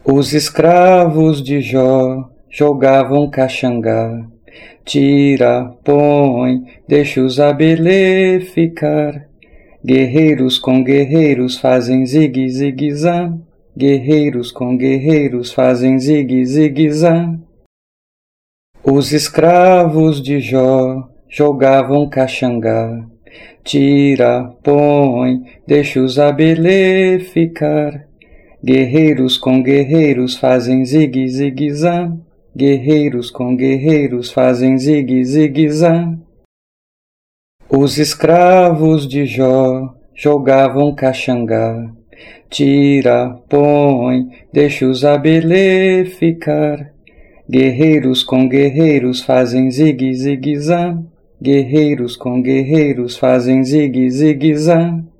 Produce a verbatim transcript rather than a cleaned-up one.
Os escravos de Jó jogavam caxangá. Tira, põe, deixa os abelê ficar. Guerreiros com guerreiros fazem zigue-zigue-zá. Guerreiros com guerreiros fazem zigue-zigue-zá. Os escravos de Jó jogavam caxangá. Tira, põe, deixa os abelê ficar. Guerreiros com guerreiros fazem zigue-zigue-zá. Guerreiros com guerreiros fazem zigue-zigue-zá. Os escravos de Jó jogavam caxangá. Tira, põe, deixa os abelê ficar. Guerreiros com guerreiros fazem zigue-zigue-zá. Guerreiros com guerreiros fazem zigue-zigue-zá.